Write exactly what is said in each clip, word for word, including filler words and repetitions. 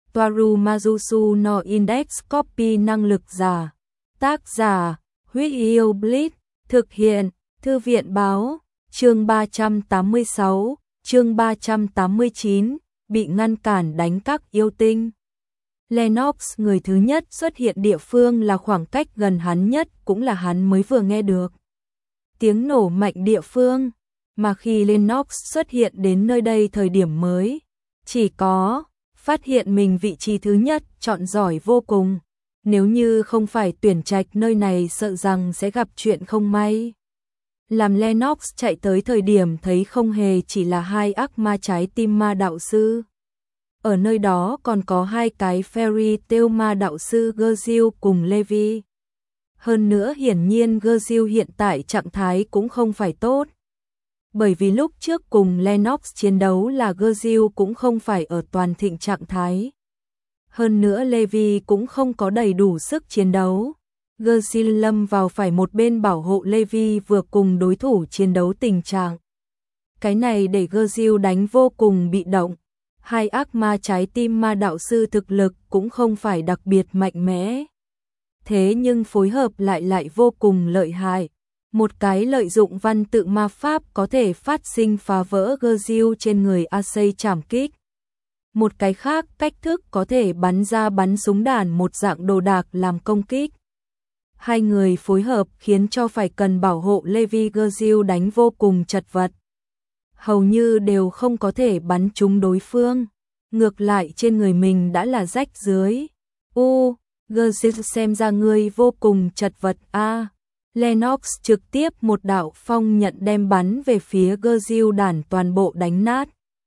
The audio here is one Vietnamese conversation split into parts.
Toaru Majusu no Index Copy năng lực giả. Tác giả, Huyết Yêu Blitz, thực hiện, Thư viện báo, chương ba trăm tám mươi sáu, chương ba trăm tám mươi chín, bị ngăn cản đánh các yêu tinh. Lennox người thứ nhất xuất hiện địa phương là khoảng cách gần hắn nhất, cũng là hắn mới vừa nghe được tiếng nổ mạnh địa phương, mà khi Lennox xuất hiện đến nơi đây thời điểm mới, chỉ có phát hiện mình vị trí thứ nhất, chọn giỏi vô cùng. Nếu như không phải tuyển trạch nơi này sợ rằng sẽ gặp chuyện không may. Làm Lennox chạy tới thời điểm thấy không hề chỉ là hai ác ma trái tim ma đạo sư. Ở nơi đó còn có hai cái Fairy Tail ma đạo sư Gerzill cùng Levi. Hơn nữa hiển nhiên Gerzill hiện tại trạng thái cũng không phải tốt. Bởi vì lúc trước cùng Lennox chiến đấu là Gerzill cũng không phải ở toàn thịnh trạng thái. Hơn nữa Levi cũng không có đầy đủ sức chiến đấu. Gerzill lâm vào phải một bên bảo hộ Levi vừa cùng đối thủ chiến đấu tình trạng. Cái này để Gerzill đánh vô cùng bị động. Hai ác ma trái tim ma đạo sư thực lực cũng không phải đặc biệt mạnh mẽ. Thế nhưng phối hợp lại lại vô cùng lợi hại. Một cái lợi dụng văn tự ma pháp có thể phát sinh phá vỡ Gerzill trên người Asay trảm kích. Một cái khác cách thức có thể bắn ra bắn súng đạn một dạng đồ đạc làm công kích. Hai người phối hợp khiến cho phải cần bảo hộ Levi Gerzill đánh vô cùng chật vật. Hầu như đều không có thể bắn trúng đối phương. Ngược lại trên người mình đã là rách dưới. U, Gerzill xem ra ngươi vô cùng chật vật a. À, Lennox trực tiếp một đạo phong nhận đem bắn về phía Gerzill đàn toàn bộ đánh nát.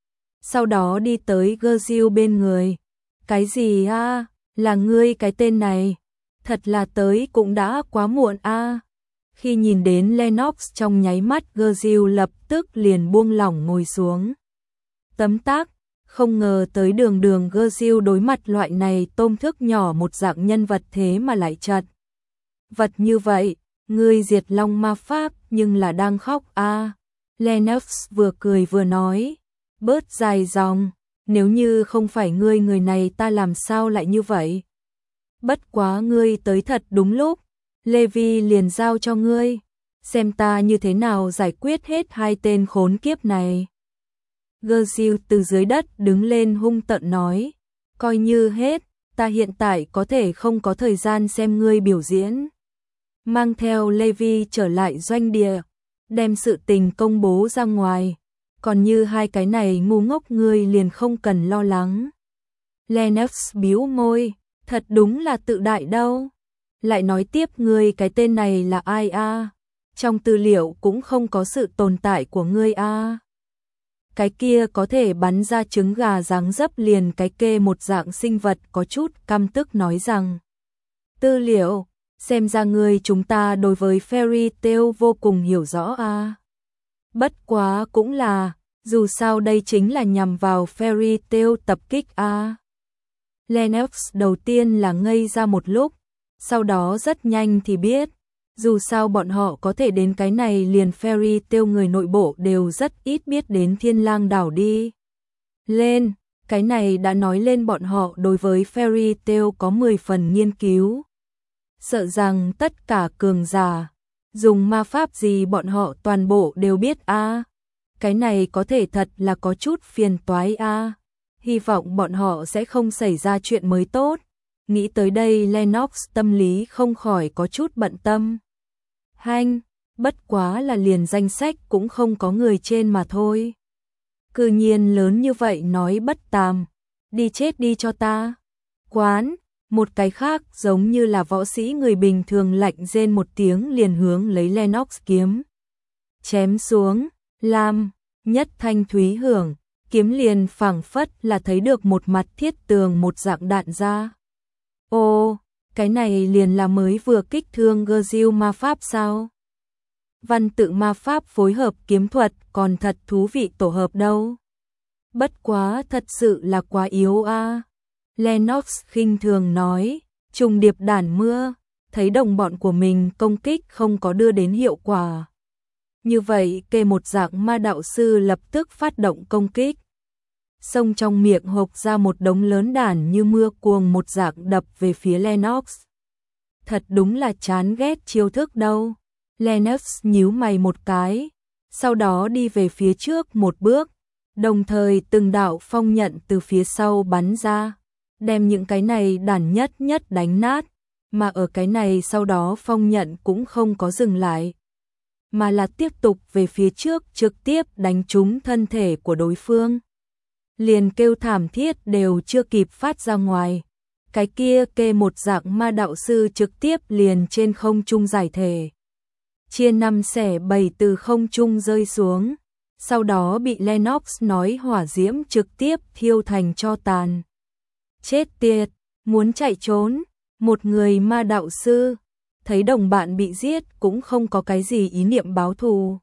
Sau đó đi tới Gerzill bên người. Cái gì a? À? Là ngươi cái tên này. Thật là tới cũng đã quá muộn a. À. Khi nhìn đến Lennox trong nháy mắt Gerzill lập tức liền buông lỏng ngồi xuống. Tấm tắc, không ngờ tới đường đường Gerzill đối mặt loại này tôm thước nhỏ một dạng nhân vật thế mà lại chật vật như vậy. Ngươi diệt long ma pháp nhưng là đang khóc a. À. Lennox vừa cười vừa nói. Bớt dài dòng, nếu như không phải ngươi người này ta làm sao lại như vậy. Bất quá ngươi tới thật đúng lúc. Levi liền giao cho ngươi. Xem ta như thế nào giải quyết hết hai tên khốn kiếp này. Gerzill từ dưới đất đứng lên hung tợn nói. Coi như hết, ta hiện tại có thể không có thời gian xem ngươi biểu diễn. Mang theo Levi trở lại doanh địa, đem sự tình công bố ra ngoài. Còn như hai cái này ngu ngốc ngươi liền không cần lo lắng. Lennox bĩu môi, thật đúng là tự đại đâu. Lại nói tiếp ngươi cái tên này là ai a? À? Trong tư liệu cũng không có sự tồn tại của ngươi a. À? Cái kia có thể bắn ra trứng gà dáng dấp liền cái kê một dạng sinh vật có chút căm tức nói rằng. Tư liệu, xem ra ngươi chúng ta đối với Fairy Tail vô cùng hiểu rõ a. À? Bất quá cũng là, dù sao đây chính là nhằm vào Fairy Tail tập kích a. À? Lennox đầu tiên là ngây ra một lúc. Sau đó rất nhanh thì biết, dù sao bọn họ có thể đến cái này liền Fairy Tail người nội bộ đều rất ít biết đến Thiên Lang đảo đi. Lên, cái này đã nói lên bọn họ đối với Fairy Tail có mười phần nghiên cứu. Sợ rằng tất cả cường giả, dùng ma pháp gì bọn họ toàn bộ đều biết a. À, cái này có thể thật là có chút phiền toái a. À, hy vọng bọn họ sẽ không xảy ra chuyện mới tốt. Nghĩ tới đây Lennox tâm lý không khỏi có chút bận tâm. Hanh, bất quá là liền danh sách cũng không có người trên mà thôi. Cư nhiên lớn như vậy nói bất tàm, đi chết đi cho ta. Quán, một cái khác giống như là võ sĩ người bình thường lạnh rên một tiếng liền hướng lấy Lennox kiếm. Chém xuống, lam, nhất thanh thúy hưởng, kiếm liền phảng phất là thấy được một mặt thiết tường một dạng đạn ra. Ồ, cái này liền là mới vừa kích thương Gerzill ma pháp sao? Văn tự ma pháp phối hợp kiếm thuật còn thật thú vị tổ hợp đâu. Bất quá thật sự là quá yếu a. À. Lennox khinh thường nói, trùng điệp đàn mưa, thấy đồng bọn của mình công kích không có đưa đến hiệu quả. Như vậy kê một dạng ma đạo sư lập tức phát động công kích. xông trong miệng hộc ra một đống lớn đản như mưa cuồng một dạng đập về phía Lennox. Thật đúng là chán ghét chiêu thức đâu. Lennox nhíu mày một cái, sau đó đi về phía trước một bước, đồng thời từng đạo phong nhận từ phía sau bắn ra, đem những cái này đản nhất nhất đánh nát, mà ở cái này sau đó phong nhận cũng không có dừng lại, mà là tiếp tục về phía trước trực tiếp đánh trúng thân thể của đối phương. Liền kêu thảm thiết đều chưa kịp phát ra ngoài, cái kia kê một dạng ma đạo sư trực tiếp liền trên không trung giải thể, chia năm xẻ bảy từ không trung rơi xuống, sau đó bị Lennox nói hỏa diễm trực tiếp thiêu thành tro tàn. Chết tiệt, muốn chạy trốn, một người ma đạo sư, thấy đồng bạn bị giết cũng không có cái gì ý niệm báo thù.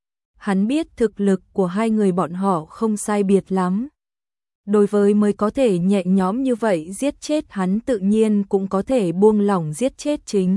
Hắn biết thực lực của hai người bọn họ không sai biệt lắm. Đối với mới có thể nhẹ nhõm như vậy giết chết hắn tự nhiên cũng có thể buông lỏng giết chết chính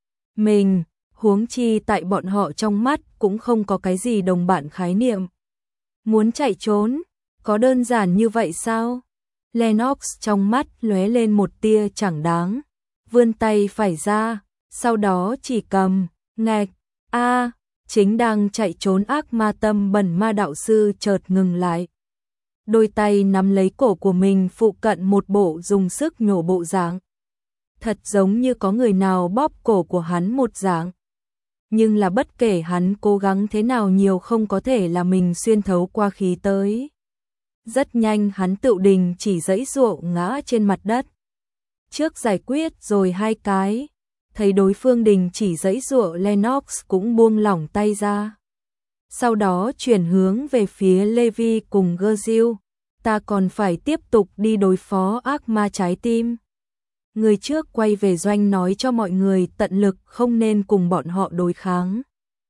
mình, huống chi tại bọn họ trong mắt cũng không có cái gì đồng bạn khái niệm. Muốn chạy trốn, có đơn giản như vậy sao? Lennox trong mắt lóe lên một tia chẳng đáng, vươn tay phải ra, sau đó chỉ cầm, ngạch, a, chính đang chạy trốn ác ma tâm bẩn ma đạo sư chợt ngừng lại. Đôi tay nắm lấy cổ của mình phụ cận một bộ dùng sức nhổ bộ dạng. Thật giống như có người nào bóp cổ của hắn một dạng. Nhưng là bất kể hắn cố gắng thế nào nhiều không có thể là mình xuyên thấu qua khí tới. Rất nhanh hắn tự đình chỉ giãy giụa ngã trên mặt đất. Trước giải quyết rồi hai cái, thấy đối phương đình chỉ giãy giụa Lennox cũng buông lỏng tay ra. Sau đó chuyển hướng về phía Levi cùng Gazil, ta còn phải tiếp tục đi đối phó ác ma trái tim. Người trước quay về doanh nói cho mọi người tận lực không nên cùng bọn họ đối kháng.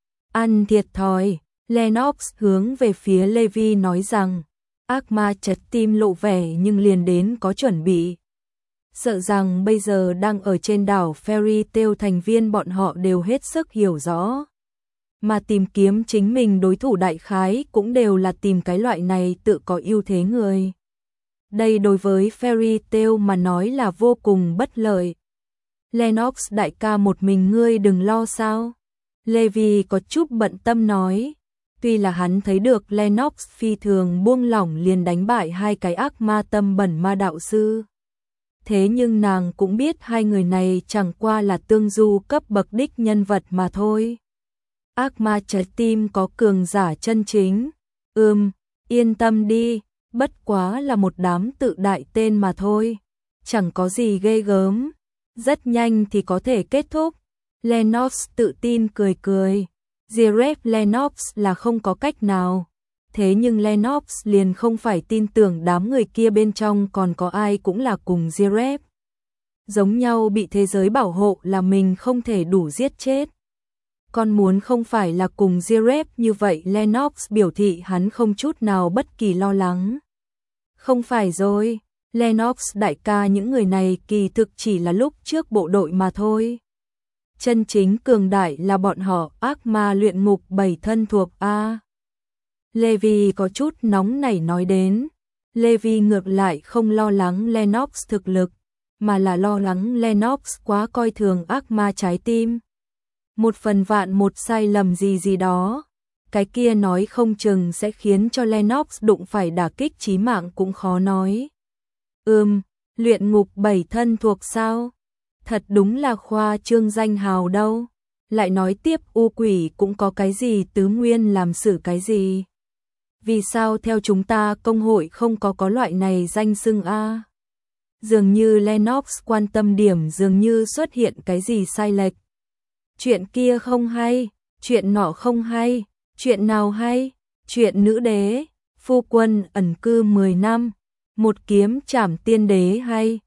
Ăn thiệt thòi, Lennox hướng về phía Levi nói rằng, ác ma trái tim lộ vẻ nhưng liền đến có chuẩn bị. Sợ rằng bây giờ đang ở trên đảo Fairy Tail thành viên bọn họ đều hết sức hiểu rõ. Mà tìm kiếm chính mình đối thủ đại khái cũng đều là tìm cái loại này tự có ưu thế người. Đây đối với Fairy Tail mà nói là vô cùng bất lợi. Lennox đại ca một mình ngươi đừng lo sao. Levi có chút bận tâm nói. Tuy là hắn thấy được Lennox phi thường buông lỏng liền đánh bại hai cái ác ma tâm bẩn ma đạo sư. Thế nhưng nàng cũng biết hai người này chẳng qua là tương du cấp bậc đích nhân vật mà thôi. Ác ma trái tim có cường giả chân chính. Ừm, yên tâm đi, bất quá là một đám tự đại tên mà thôi. Chẳng có gì ghê gớm, rất nhanh thì có thể kết thúc. Lennox tự tin cười cười. Zeref Lennox là không có cách nào. Thế nhưng Lennox liền không phải tin tưởng đám người kia bên trong còn có ai cũng là cùng Zeref. Giống nhau bị thế giới bảo hộ là mình không thể đủ giết chết. Con muốn không phải là cùng Zeref như vậy Lennox biểu thị hắn không chút nào bất kỳ lo lắng. Không phải rồi, Lennox đại ca những người này kỳ thực chỉ là lúc trước bộ đội mà thôi. Chân chính cường đại là bọn họ ác ma luyện ngục bảy thân thuộc A. Levi có chút nóng nảy nói đến. Levi ngược lại không lo lắng Lennox thực lực, mà là lo lắng Lennox quá coi thường ác ma trái tim. Một phần vạn một sai lầm gì gì đó, cái kia nói không chừng sẽ khiến cho Lennox đụng phải đả kích chí mạng cũng khó nói. Ừm, luyện ngục bảy thân thuộc sao? Thật đúng là khoa trương danh hào đâu. Lại nói tiếp u quỷ cũng có cái gì tứ nguyên làm xử cái gì. Vì sao theo chúng ta công hội không có có loại này danh xưng a? Dường như Lennox quan tâm điểm dường như xuất hiện cái gì sai lệch. Chuyện kia không hay, chuyện nọ không hay, chuyện nào hay, chuyện nữ đế, phu quân ẩn cư mười năm, một kiếm trảm tiên đế hay,